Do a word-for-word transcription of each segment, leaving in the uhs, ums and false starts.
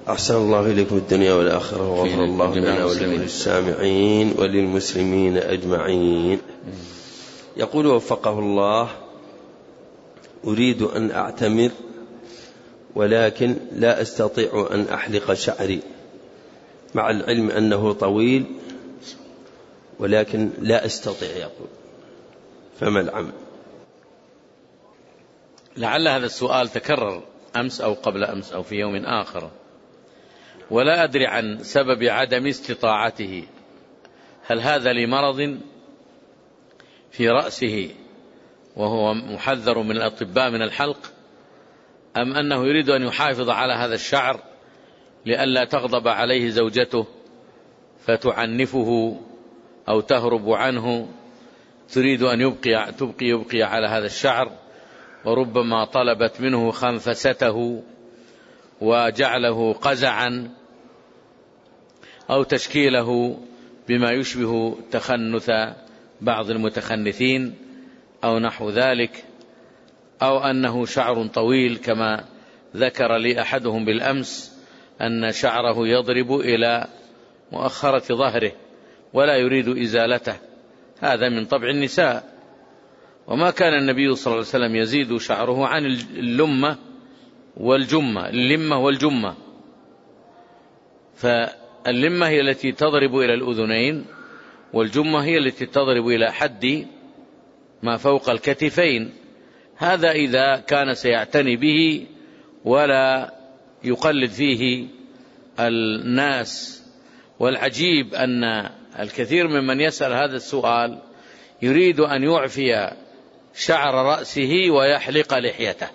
أحسن الله إليكم الدنيا والآخرة، وغفر الله لنا وللسامعين وللمسلمين أجمعين. يقول وفقه الله: أريد أن أعتمر ولكن لا أستطيع أن أحلق شعري، مع العلم أنه طويل ولكن لا أستطيع، يقول، فما العمل؟ لعل هذا السؤال تكرر أمس أو قبل أمس أو في يوم آخر، ولا أدري عن سبب عدم استطاعته. هل هذا لمرض في رأسه وهو محذر من الأطباء من الحلق، أم أنه يريد أن يحافظ على هذا الشعر لئلا تغضب عليه زوجته فتعنفه أو تهرب عنه، تريد أن يبقي, تبقي يبقي على هذا الشعر، وربما طلبت منه خنفسته وجعله قزعا أو تشكيله بما يشبه تخنث بعض المتخنثين أو نحو ذلك، أو أنه شعر طويل كما ذكر لي أحدهم بالأمس أن شعره يضرب إلى مؤخرة ظهره ولا يريد إزالته. هذا من طبع النساء، وما كان النبي صلى الله عليه وسلم يزيد شعره عن اللمة والجمة، اللمة والجمة. فاللمة هي التي تضرب إلى الأذنين، والجمة هي التي تضرب إلى حد ما فوق الكتفين. هذا إذا كان سيعتني به ولا يقلد فيه الناس. والعجيب أن الكثير ممن يسأل هذا السؤال يريد أن يعفي شعر رأسه ويحلق لحيته،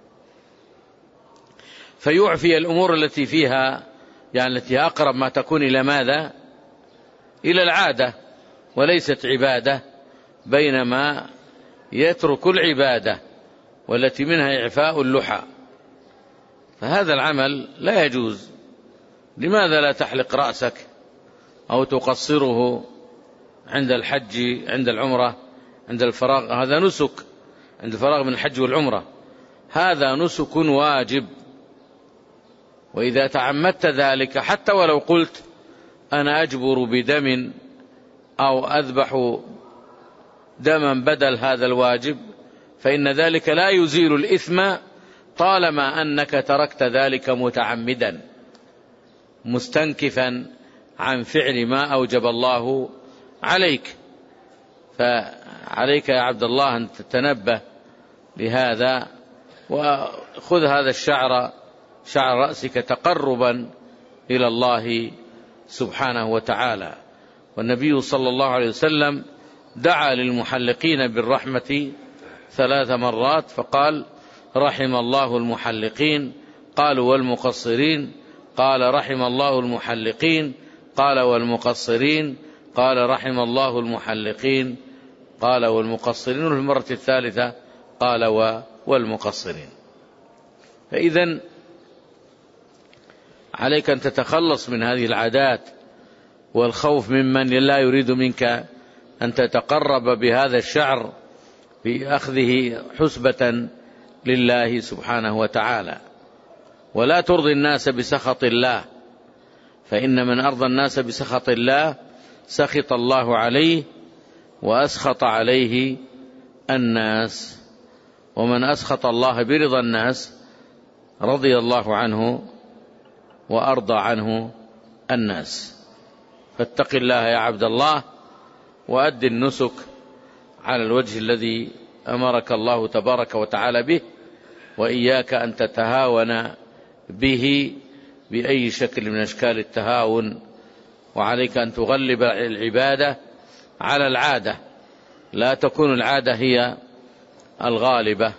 فيعفي الأمور التي فيها يعني التي أقرب ما تكون إلى ماذا؟ إلى العادة وليست عبادة، بينما يترك العبادة والتي منها إعفاء اللحى. فهذا العمل لا يجوز. لماذا لا تحلق رأسك أو تقصره عند الحج، عند العمرة، عند الفراغ؟ هذا نسك، عند الفراغ من الحج والعمرة، هذا نسك واجب. وإذا تعمدت ذلك حتى ولو قلت أنا أجبر بدم أو أذبح دما بدل هذا الواجب، فإن ذلك لا يزيل الإثم طالما أنك تركت ذلك متعمدا مستنكفا عن فعل ما أوجب الله عليك. فعليك يا عبد الله أن تتنبه لهذا، وخذ هذا الشعر شعر رأسك تقربا إلى الله سبحانه وتعالى. والنبي صلى الله عليه وسلم دعا للمحلقين بالرحمة ثلاث مرات، فقال رحم الله المحلقين، قالوا والمقصرين، قال رحم الله المحلقين، قال والمقصرين، قال رحم الله المحلقين، قال والمقصرين، وفي المرة الثالثة قال والمقصرين. فإذن عليك أن تتخلص من هذه العادات والخوف ممن لا يريد منك أن تتقرب بهذا الشعر بأخذه حسبة لله سبحانه وتعالى. ولا ترضي الناس بسخط الله، فإن من أرضى الناس بسخط الله سخط الله عليه وأسخط عليه الناس. ومن أسخط الله برضا الناس رضي الله عنه وأرضى عنه الناس. فاتق الله يا عبد الله وأد النسك على الوجه الذي أمرك الله تبارك وتعالى به، وإياك أن تتهاون به بأي شكل من أشكال التهاون. وعليك أن تغلب العبادة على العادة، لا تكون العادة هي الغالبة.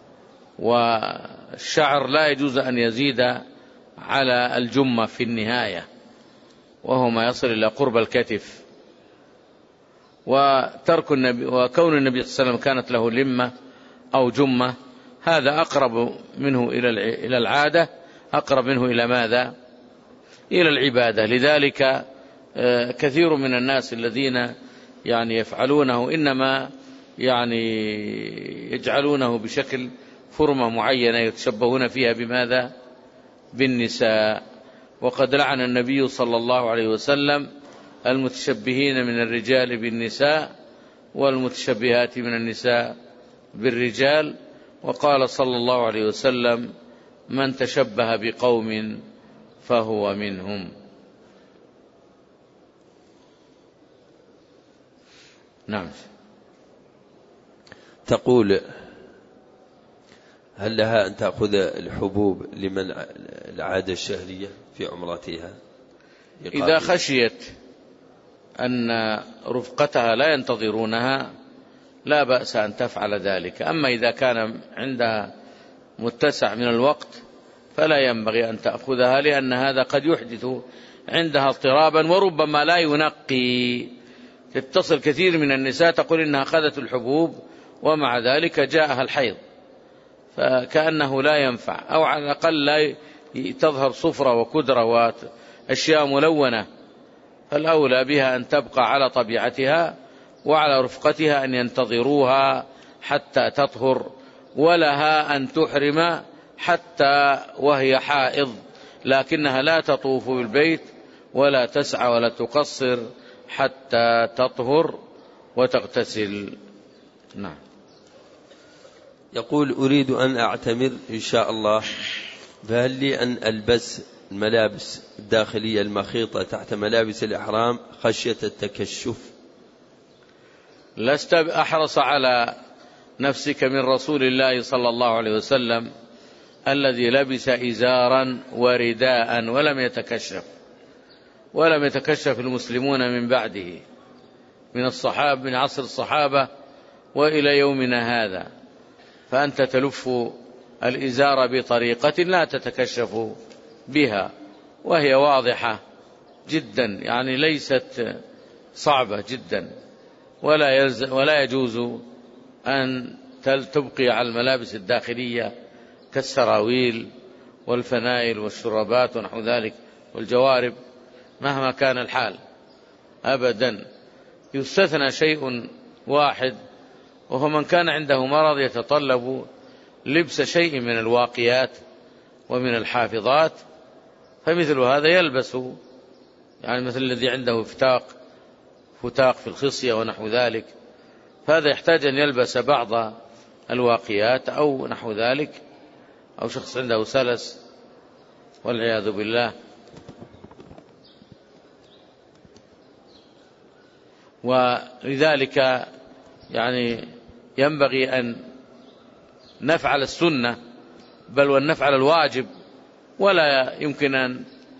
والشعر لا يجوز أن يزيد على الجمة في النهاية، وهو ما يصل إلى قرب الكتف. وترك النبي وكون النبي صلى الله عليه وسلم كانت له لمة أو جمة، هذا أقرب منه إلى العادة، أقرب منه إلى ماذا؟ إلى العبادة. لذلك كثير من الناس الذين يعني يفعلونه إنما يعني يجعلونه بشكل فرمة معينة يتشبهون فيها بماذا؟ بالنساء. وقد لعن النبي صلى الله عليه وسلم المتشبهين من الرجال بالنساء والمتشبهات من النساء بالرجال، وقال صلى الله عليه وسلم: من تشبه بقوم فهو منهم. نعم. تقول: هل لها أن تأخذ الحبوب لمن العادة الشهرية في عمرتها؟ إذا خشيت أن رفقتها لا ينتظرونها لا بأس أن تفعل ذلك. أما إذا كان عندها متسع من الوقت فلا ينبغي أن تأخذها، لأن هذا قد يحدث عندها اضطرابا وربما لا ينقي. تتصل كثير من النساء تقول إنها أخذت الحبوب ومع ذلك جاءها الحيض، فكأنه لا ينفع، أو على الأقل لا تظهر صفرة وكدرة وأشياء ملونة، فالأولى بها أن تبقى على طبيعتها، وعلى رفقتها أن ينتظروها حتى تطهر، ولها أن تحرم حتى وهي حائض، لكنها لا تطوف بالبيت ولا تسعى ولا تقصر حتى تطهر وتغتسل. نعم. يقول: أريد أن أعتمر إن شاء الله، فهل لي أن ألبس الملابس الداخلية المخيطة تحت ملابس الإحرام خشية التكشف؟ لست أحرص على نفسك من رسول الله صلى الله عليه وسلم الذي لبس إزارا ورداء ولم يتكشف، ولم يتكشف المسلمون من بعده من الصحابة من عصر الصحابة وإلى يومنا هذا، فأنت تلف الإزار بطريقة لا تتكشف بها، وهي واضحة جدا، يعني ليست صعبة جدا، ولا يلزم ولا يجوز أن تبقي على الملابس الداخلية كالسراويل والفنائل والشرابات ونحو ذلك والجوارب مهما كان الحال أبدا. يستثنى شيء واحد، وهو من كان عنده مرض يتطلب لبس شيء من الواقيات ومن الحافظات، فمثل هذا يلبس، يعني مثل الذي عنده فتاق فتاق في الخصية ونحو ذلك، فهذا يحتاج أن يلبس بعض الواقيات أو نحو ذلك، أو شخص عنده سلس والعياذ بالله. ولذلك يعني ينبغي أن نفعل السنة بل وأن نفعل الواجب، ولا يمكن أن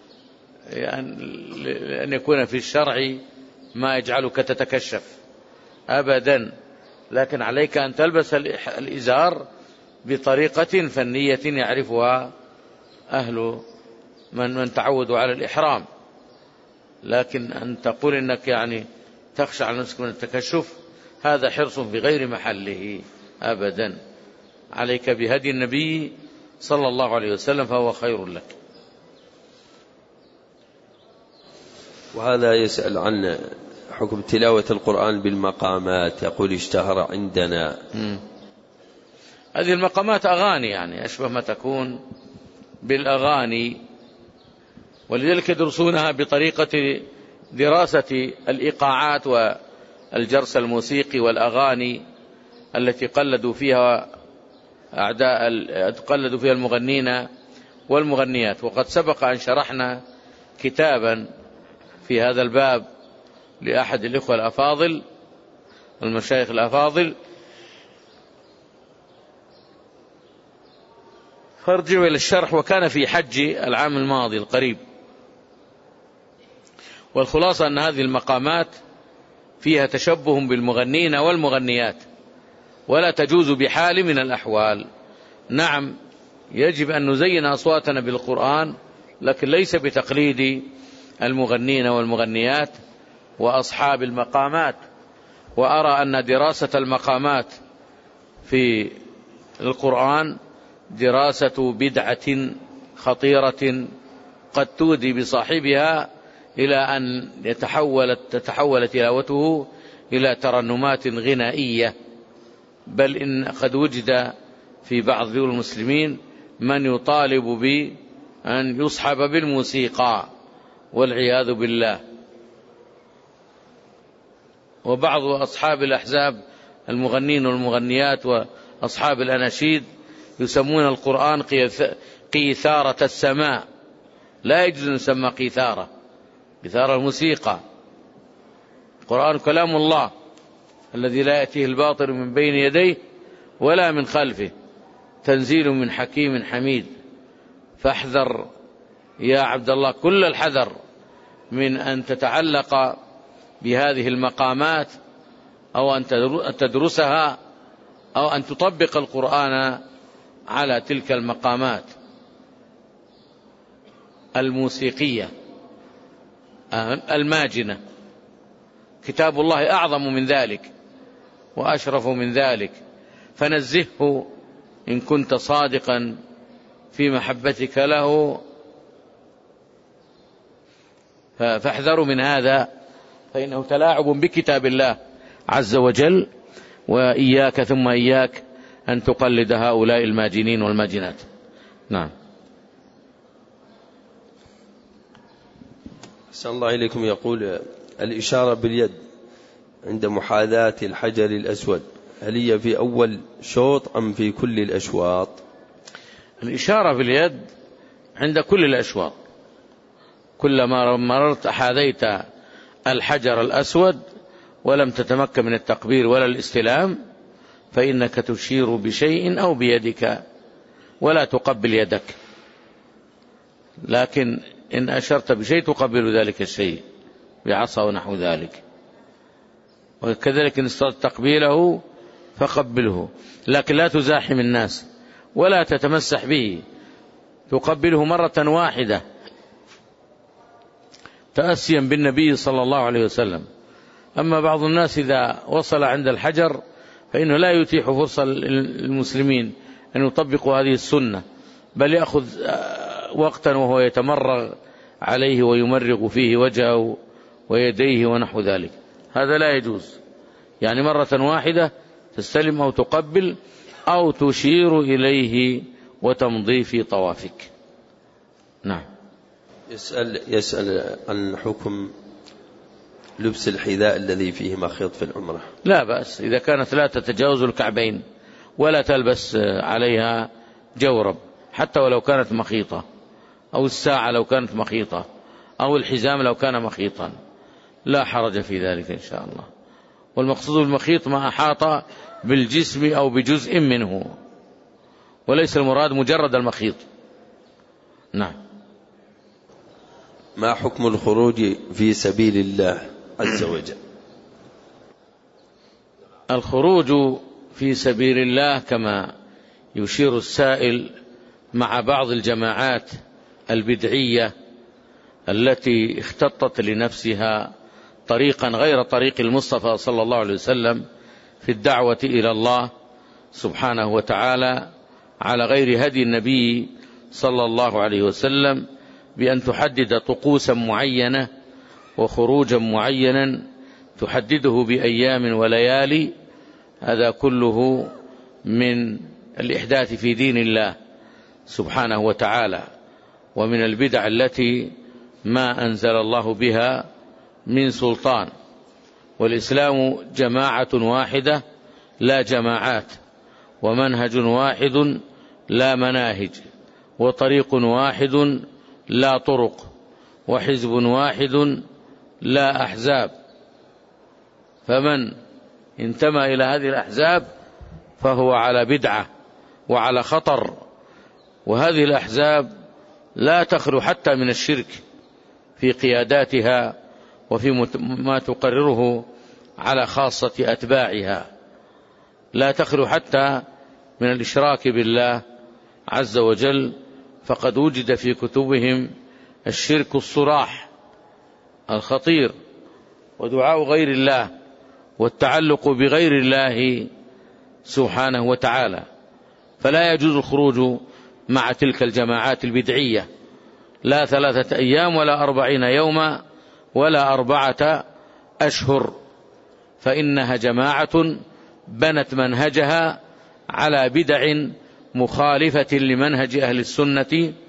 أن يكون في الشرع ما يجعلك تتكشف أبدا، لكن عليك أن تلبس الإزار بطريقة فنية يعرفها أهل من من تعودوا على الإحرام، لكن أن تقول إنك يعني تخشى على نفسك من التكشف هذا حرص في غير محله أبدا. عليك بهدي النبي صلى الله عليه وسلم فهو خير لك. وهذا يسأل عن حكم تلاوة القرآن بالمقامات، يقول: اشتهر عندنا. م. هذه المقامات أغاني، يعني أشبه ما تكون بالأغاني، ولذلك يدرسونها بطريقة دراسة الإيقاعات والجرس الموسيقي والأغاني التي قلدوا فيها أعداء قلدوا فيها المغنين والمغنيات. وقد سبق أن شرحنا كتابا في هذا الباب لأحد الإخوة الأفاضل المشايخ الأفاضل، فارجعوا إلى الشرح، وكان في حج العام الماضي القريب. والخلاصة أن هذه المقامات فيها تشبه بالمغنين والمغنيات، ولا تجوز بحال من الأحوال. نعم يجب أن نزين أصواتنا بالقرآن، لكن ليس بتقليد المغنين والمغنيات وأصحاب المقامات. وأرى أن دراسة المقامات في القرآن دراسة بدعة خطيرة قد تودي بصاحبها إلى أن يتحول تتحول تلاوته إلى ترنمات غنائية، بل إن قد وجد في بعض دول المسلمين من يطالب أن يصحب بالموسيقى والعياذ بالله. وبعض أصحاب الأحزاب المغنين والمغنيات وأصحاب الأناشيد يسمون القرآن قيثارة السماء. لا يجوز أن يسمى قيثارة، قيثارة الموسيقى. القرآن كلام الله الذي لا يأتيه الباطل من بين يديه ولا من خلفه، تنزيل من حكيم حميد. فاحذر يا عبد الله كل الحذر من أن تتعلق بهذه المقامات أو أن تدرسها أو أن تطبق القرآن على تلك المقامات الموسيقية الماجنة. كتاب الله أعظم من ذلك وأشرف من ذلك، فنزهه إن كنت صادقا في محبتك له. فاحذروا من هذا، فإنه تلاعب بكتاب الله عز وجل. وإياك ثم إياك أن تقلد هؤلاء الماجنين والماجنات. نعم. أحسن الله إليكم. يقول الإشارة باليد عند محاذاة الحجر الأسود هل هي في أول شوط أم في كل الأشواط؟ الإشارة باليد عند كل الأشواط. كلما مررت حاذيت الحجر الأسود ولم تتمكن من التقبيل ولا الاستلام فإنك تشير بشيء أو بيدك ولا تقبل يدك، لكن إن أشرت بشيء تقبل ذلك الشيء بعصا ونحو ذلك. وكذلك إن استطعت تقبيله فقبله، لكن لا تزاحم الناس ولا تتمسح به، تقبله مرة واحدة تأسيا بالنبي صلى الله عليه وسلم. أما بعض الناس إذا وصل عند الحجر فإنه لا يتيح فرصة للمسلمين أن يطبقوا هذه السنة، بل يأخذ وقتا وهو يتمرغ عليه ويمرغ فيه وجهه ويديه ونحو ذلك. هذا لا يجوز. يعني مرة واحدة تستلم أو تقبل أو تشير إليه وتمضي في طوافك. نعم. يسأل, يسأل عن حكم لبس الحذاء الذي فيه مخيط في العمرة. لا بأس إذا كانت لا تتجاوز الكعبين، ولا تلبس عليها جورب حتى ولو كانت مخيطة، أو الساعة لو كانت مخيطة، أو الحزام لو كان مخيطا، لا حرج في ذلك إن شاء الله. والمقصود بالمخيط ما أحاط بالجسم أو بجزء منه، وليس المراد مجرد المخيط. نعم. ما حكم الخروج في سبيل الله عز وجل؟ الخروج في سبيل الله كما يشير السائل مع بعض الجماعات البدعية التي اختطت لنفسها طريقا غير طريق المصطفى صلى الله عليه وسلم في الدعوة إلى الله سبحانه وتعالى على غير هدي النبي صلى الله عليه وسلم، بأن تحدد طقوسا معينة وخروجا معينا تحدده بأيام وليالي. هذا كله من الإحداث في دين الله سبحانه وتعالى، ومن البدع التي ما أنزل الله بها من سلطان. والإسلام جماعة واحدة لا جماعات، ومنهج واحد لا مناهج، وطريق واحد لا طرق، وحزب واحد لا أحزاب. فمن انتمى إلى هذه الأحزاب فهو على بدعة وعلى خطر. وهذه الأحزاب لا تخلو حتى من الشرك في قياداتها وفي ما تقرره على خاصة أتباعها، لا تخلو حتى من الإشراك بالله عز وجل، فقد وجد في كتبهم الشرك الصراح الخطير، ودعاء غير الله والتعلق بغير الله سبحانه وتعالى. فلا يجوز الخروج مع تلك الجماعات البدعية، لا ثلاثة أيام ولا أربعين يوما ولا أربعة أشهر، فإنها جماعة بنت منهجها على بدع مخالفة لمنهج أهل السنة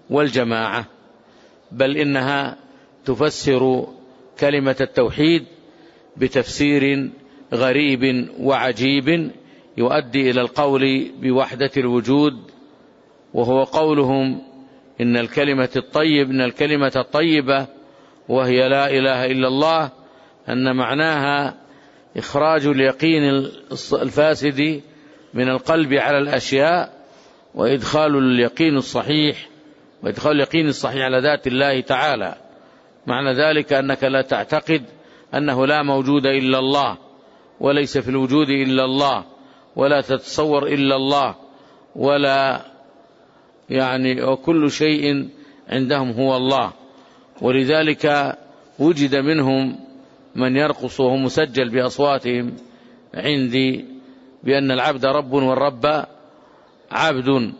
والجماعة، بل إنها تفسر كلمة التوحيد بتفسير غريب وعجيب يؤدي إلى القول بوحدة الوجود، وهو قولهم إن الكلمة الطيب إن الكلمة الطيبة وهي لا إله إلا الله، أن معناها إخراج اليقين الفاسد من القلب على الأشياء، وإدخال اليقين الصحيح وإدخال اليقين الصحيح على ذات الله تعالى. معنى ذلك أنك لا تعتقد أنه لا موجود إلا الله، وليس في الوجود إلا الله، ولا تتصور إلا الله، ولا يعني وكل شيء عندهم هو الله. ولذلك وجد منهم من يرقص وهو مسجل بأصواتهم عندي بأن العبد رب والرب عبد.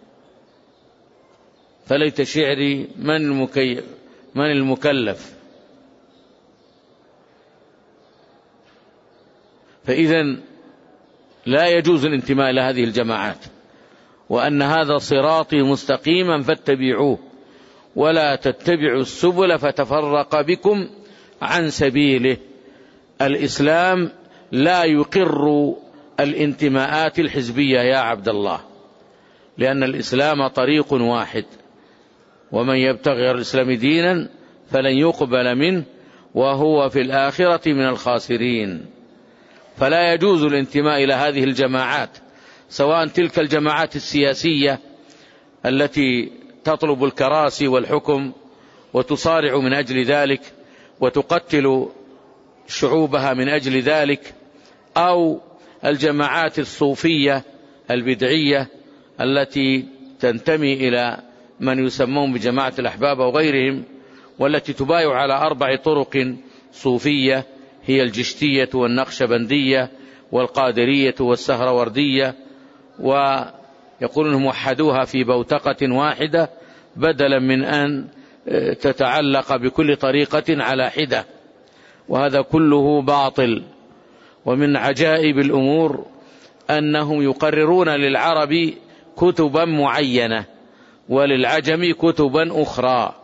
فليت شعري من المكيف من المكلف. فإذن لا يجوز الانتماء إلى هذه الجماعات، وأن هذا صراطي مستقيما فاتبعوه ولا تتبعوا السبل فتفرق بكم عن سبيله. الإسلام لا يقر الانتماءات الحزبية يا عبد الله، لأن الإسلام طريق واحد، ومن يبتغي غير الإسلام دينا فلن يقبل منه وهو في الآخرة من الخاسرين. فلا يجوز الانتماء إلى هذه الجماعات، سواء تلك الجماعات السياسية التي تطلب الكراسي والحكم وتصارع من أجل ذلك وتقتل شعوبها من أجل ذلك، أو الجماعات الصوفية البدعية التي تنتمي إلى من يسمون بجماعة الأحباب وغيرهم، والتي تبايع على أربع طرق صوفية هي الجشتية والنقشبندية والقادرية والسهروردية، ويقولون هم وحدوها في بوتقة واحدة بدلا من أن تتعلق بكل طريقة على حدة، وهذا كله باطل. ومن عجائب الأمور أنهم يقررون للعرب كتبا معينة وللعجم كتبا أخرى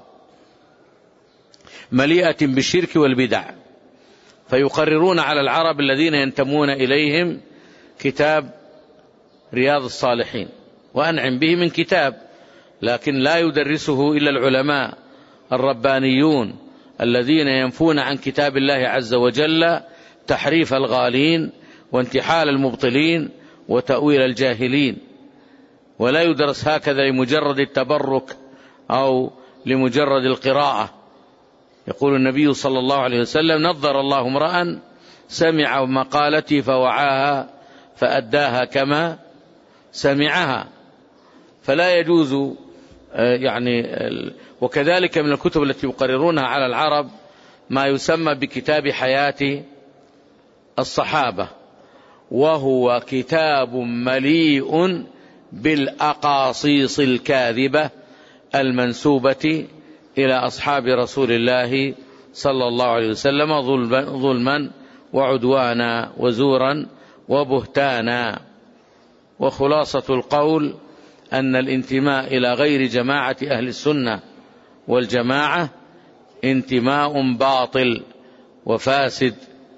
مليئة بالشرك والبدع، فيقررون على العرب الذين ينتمون إليهم كتاب رياض الصالحين وأنعم به من كتاب، لكن لا يدرسه إلا العلماء الربانيون الذين ينفون عن كتاب الله عز وجل تحريف الغالين وانتحال المبطلين وتأويل الجاهلين، ولا يدرس هكذا لمجرد التبرك أو لمجرد القراءة. يقول النبي صلى الله عليه وسلم: نظر الله امرأ سمع مقالتي فوعاها فأداها كما سمعها. فلا يجوز يعني. وكذلك من الكتب التي يقررونها على العرب ما يسمى بكتاب حياة الصحابة، وهو كتاب مليء بالأقاصيص الكاذبة المنسوبة إلى أصحاب رسول الله صلى الله عليه وسلم ظلما وعدوانا وزورا وبهتانا. وخلاصة القول أن الانتماء إلى غير جماعة أهل السنة والجماعة انتماء باطل وفاسد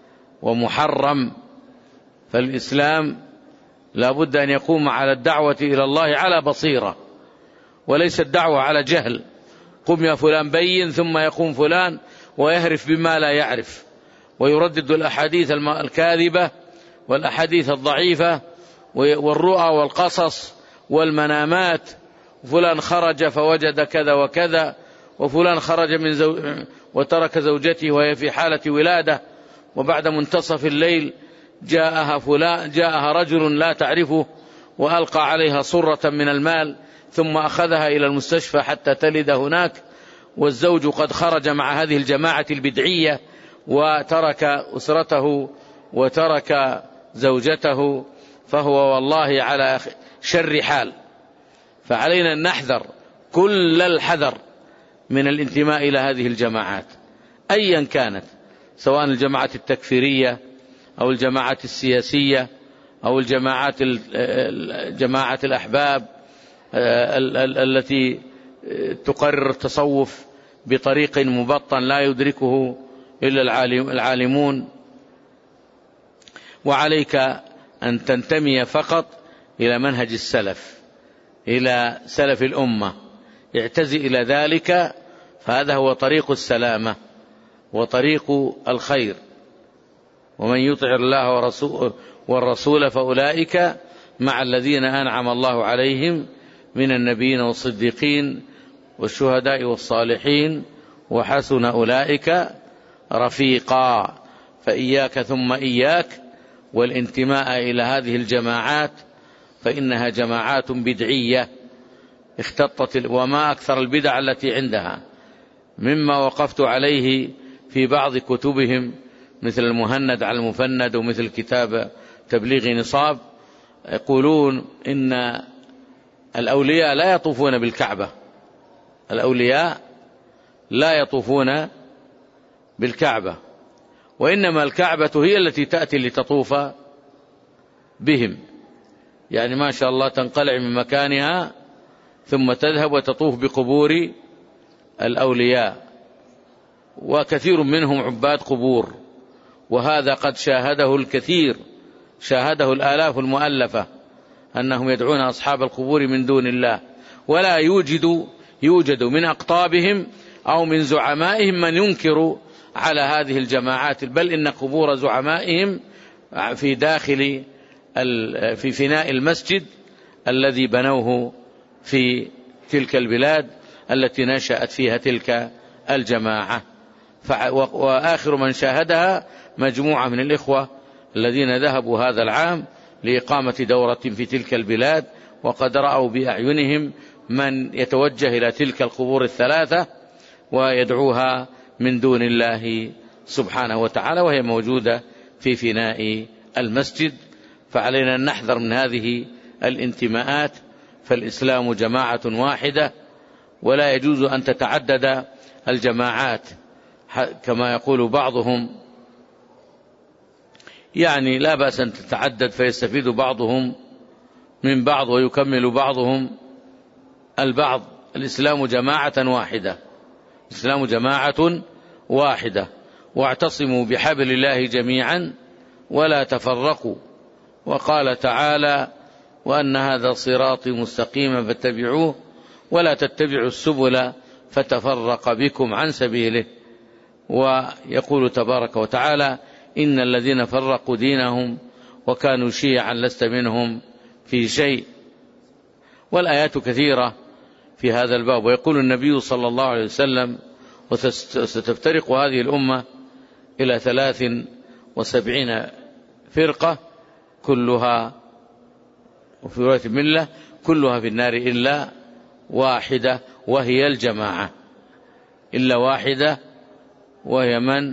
ومحرم. فالإسلام لا بد أن يقوم على الدعوة إلى الله على بصيرة، وليس الدعوة على جهل. قم يا فلان بين، ثم يقوم فلان ويهرف بما لا يعرف ويردد الأحاديث الكاذبة والأحاديث الضعيفة والرؤى والقصص والمنامات. فلان خرج فوجد كذا وكذا، وفلان خرج من زو... وترك زوجته وهي في حالة ولادة، وبعد منتصف الليل جاءها فلان جاءها رجل لا تعرفه وألقى عليها صرة من المال ثم أخذها إلى المستشفى حتى تلد هناك، والزوج قد خرج مع هذه الجماعة البدعية وترك أسرته وترك زوجته، فهو والله على شر حال. فعلينا أن نحذر كل الحذر من الانتماء إلى هذه الجماعات أيا كانت، سواء الجماعات التكفيرية أو الجماعات السياسية أو الجماعات جماعة الأحباب التي تقرر التصوف بطريق مبطن لا يدركه إلا العالمون، وعليك أن تنتمي فقط إلى منهج السلف، إلى سلف الأمة، اعتزي إلى ذلك، فهذا هو طريق السلامة وطريق الخير. ومن يطع الله ورسوله والرسول فأولئك مع الذين أنعم الله عليهم من النبيين والصديقين والشهداء والصالحين وحسن أولئك رفيقا. فإياك ثم إياك والانتماء إلى هذه الجماعات، فإنها جماعات بدعية اختطت، وما أكثر البدع التي عندها، مما وقفت عليه في بعض كتبهم مثل المهند على المفند ومثل كتاب تبليغ نصاب، يقولون إن الأولياء لا يطوفون بالكعبة، الأولياء لا يطوفون بالكعبة، وإنما الكعبة هي التي تأتي لتطوف بهم، يعني ما شاء الله تنقلع من مكانها ثم تذهب وتطوف بقبور الأولياء، وكثير منهم عباد قبور، وهذا قد شاهده الكثير، شاهده الآلاف المؤلفة، أنهم يدعون أصحاب القبور من دون الله، ولا يوجد يوجد من أقطابهم أو من زعمائهم من ينكر على هذه الجماعات، بل إن قبور زعمائهم في داخل في فناء المسجد الذي بنوه في تلك البلاد التي نشأت فيها تلك الجماعة. وآخر من شاهدها مجموعة من الإخوة الذين ذهبوا هذا العام لإقامة دورة في تلك البلاد، وقد رأوا بأعينهم من يتوجه إلى تلك القبور الثلاثة ويدعوها من دون الله سبحانه وتعالى، وهي موجودة في فناء المسجد. فعلينا أن نحذر من هذه الانتماءات، فالإسلام جماعة واحدة، ولا يجوز أن تتعدد الجماعات كما يقول بعضهم، يعني لا بأس أن تتعدد فيستفيد بعضهم من بعض ويكمل بعضهم البعض. الإسلام جماعة واحدة، الإسلام جماعة واحدة، واعتصموا بحبل الله جميعا ولا تفرقوا. وقال تعالى: وأن هذا صراطي مستقيما فاتبعوه ولا تتبعوا السبل فتفرق بكم عن سبيله. ويقول تبارك وتعالى: إن الذين فرقوا دينهم وكانوا شيعا لست منهم في شيء. والآيات كثيرة في هذا الباب. ويقول النبي صلى الله عليه وسلم: وستفترق هذه الأمة إلى ثلاث وسبعين فرقة كلها، وفي رواية ملة كلها في النار إلا واحدة وهي الجماعة، إلا واحدة وهي من؟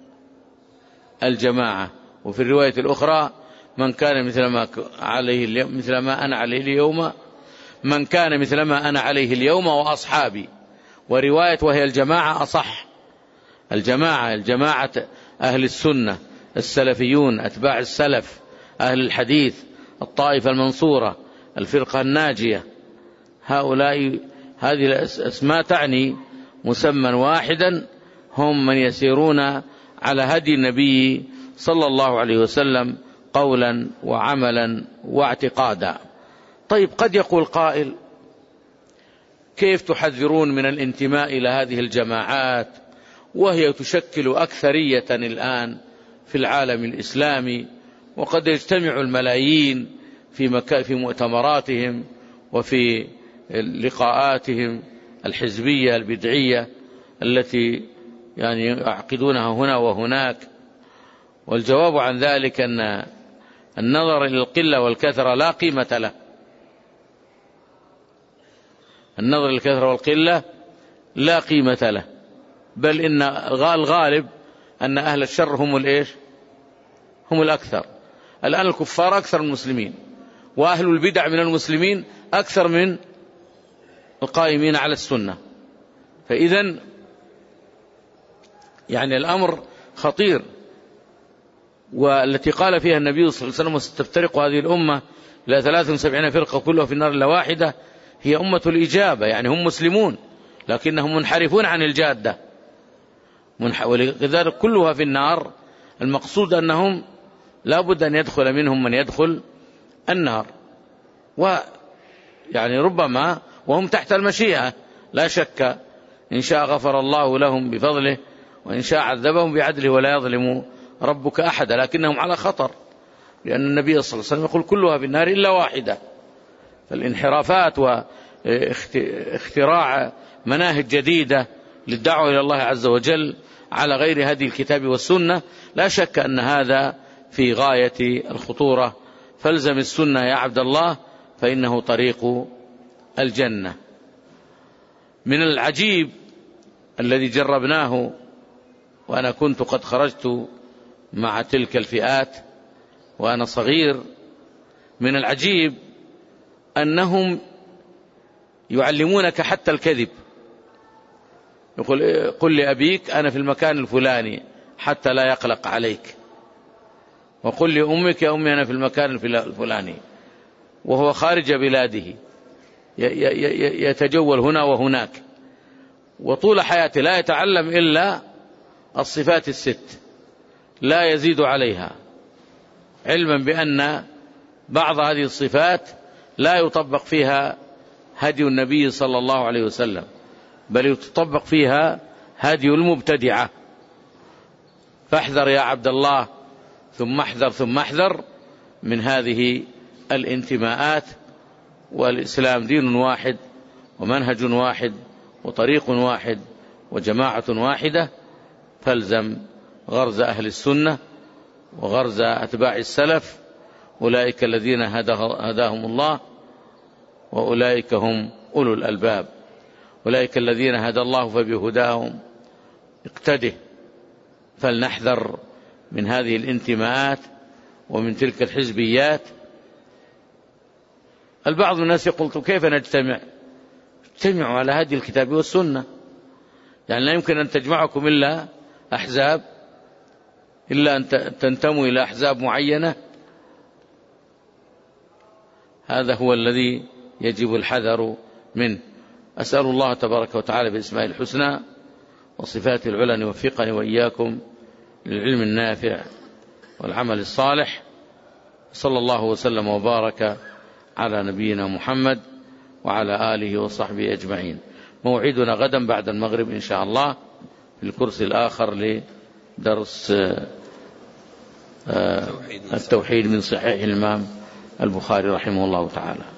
الجماعة. وفي الرواية الأخرى: من كان مثل ما عليه اليوم مثل ما أنا عليه اليوم من كان مثل ما أنا عليه اليوم وأصحابي. ورواية وهي الجماعة أصح، الجماعة الجماعة أهل السنة السلفيون أتباع السلف أهل الحديث الطائفة المنصورة الفرقة الناجية. هؤلاء هذه الأسماء تعني مسمى واحدا، هم من يسيرون على هدي النبي صلى الله عليه وسلم قولا وعملا واعتقادا. طيب، قد يقول قائل: كيف تحذرون من الانتماء إلى هذه الجماعات وهي تشكل أكثرية الآن في العالم الإسلامي، وقد يجتمع الملايين في مكا في مؤتمراتهم وفي لقاءاتهم الحزبية البدعية التي يعني يعقدونها هنا وهناك؟ والجواب عن ذلك أن النظر إلى القلة والكثرة لا قيمة له، النظر إلى الكثرة والقلة لا قيمة له، بل إن الغالب أن أهل الشر هم الإيش؟ هم الأكثر. الآن الكفار أكثر من المسلمين، وأهل البدع من المسلمين أكثر من القائمين على السنة. فإذن يعني الأمر خطير. والتي قال فيها النبي صلى الله عليه وسلم: ستفترق هذه الأمة إلى ثلاث وسبعين فرقة كلها في النار إلا واحدة، هي أمة الإجابة، يعني هم مسلمون لكنهم منحرفون عن الجادة، ولذلك كلها في النار. المقصود أنهم لا بد أن يدخل منهم من يدخل النار، ويعني ربما وهم تحت المشيئة لا شك، إن شاء غفر الله لهم بفضله وإن شاء عذبهم بعدله ولا يظلم ربك أحد، لكنهم على خطر، لأن النبي صلى الله عليه وسلم يقول كلها في النار إلا واحدة. فالانحرافات واختراع مناهج جديدة للدعوة إلى الله عز وجل على غير هدي الكتاب والسنة لا شك أن هذا في غاية الخطورة، فالزم السنة يا عبد الله فإنه طريق الجنة. من العجيب الذي جربناه وأنا كنت قد خرجت مع تلك الفئات وأنا صغير، من العجيب أنهم يعلمونك حتى الكذب. يقول قل لأبيك أنا في المكان الفلاني حتى لا يقلق عليك، وقل لأمك يا أمي أنا في المكان الفلاني، وهو خارج بلاده يتجول هنا وهناك، وطول حياته لا يتعلم إلا الصفات الست لا يزيد عليها، علما بأن بعض هذه الصفات لا يطبق فيها هدي النبي صلى الله عليه وسلم، بل يتطبق فيها هدي المبتدعة. فاحذر يا عبد الله ثم احذر ثم احذر من هذه الانتماءات، والإسلام دين واحد ومنهج واحد وطريق واحد وجماعة واحدة، فالزم غرز أهل السنة وغرز أتباع السلف، أولئك الذين هداهم الله وأولئك هم أولو الألباب، أولئك الذين هدى الله فبهداهم اقتده. فلنحذر من هذه الانتماءات ومن تلك الحزبيات. البعض من الناس يقول كيف نجتمع؟ اجتمعوا على هدي الكتاب والسنة، يعني لا يمكن أن تجمعكم إلا أحزاب، إلا أن تنتموا إلى أحزاب معينة. هذا هو الذي يجب الحذر منه. أسأل الله تبارك وتعالى باسمائه الحسنى وصفاته العلى أن يوفقني وإياكم للعلم النافع والعمل الصالح. صلى الله وسلم وبارك على نبينا محمد وعلى آله وصحبه أجمعين. موعدنا غدا بعد المغرب إن شاء الله في الكرسي الآخر لدرس التوحيد من صحيح الإمام البخاري رحمه الله تعالى.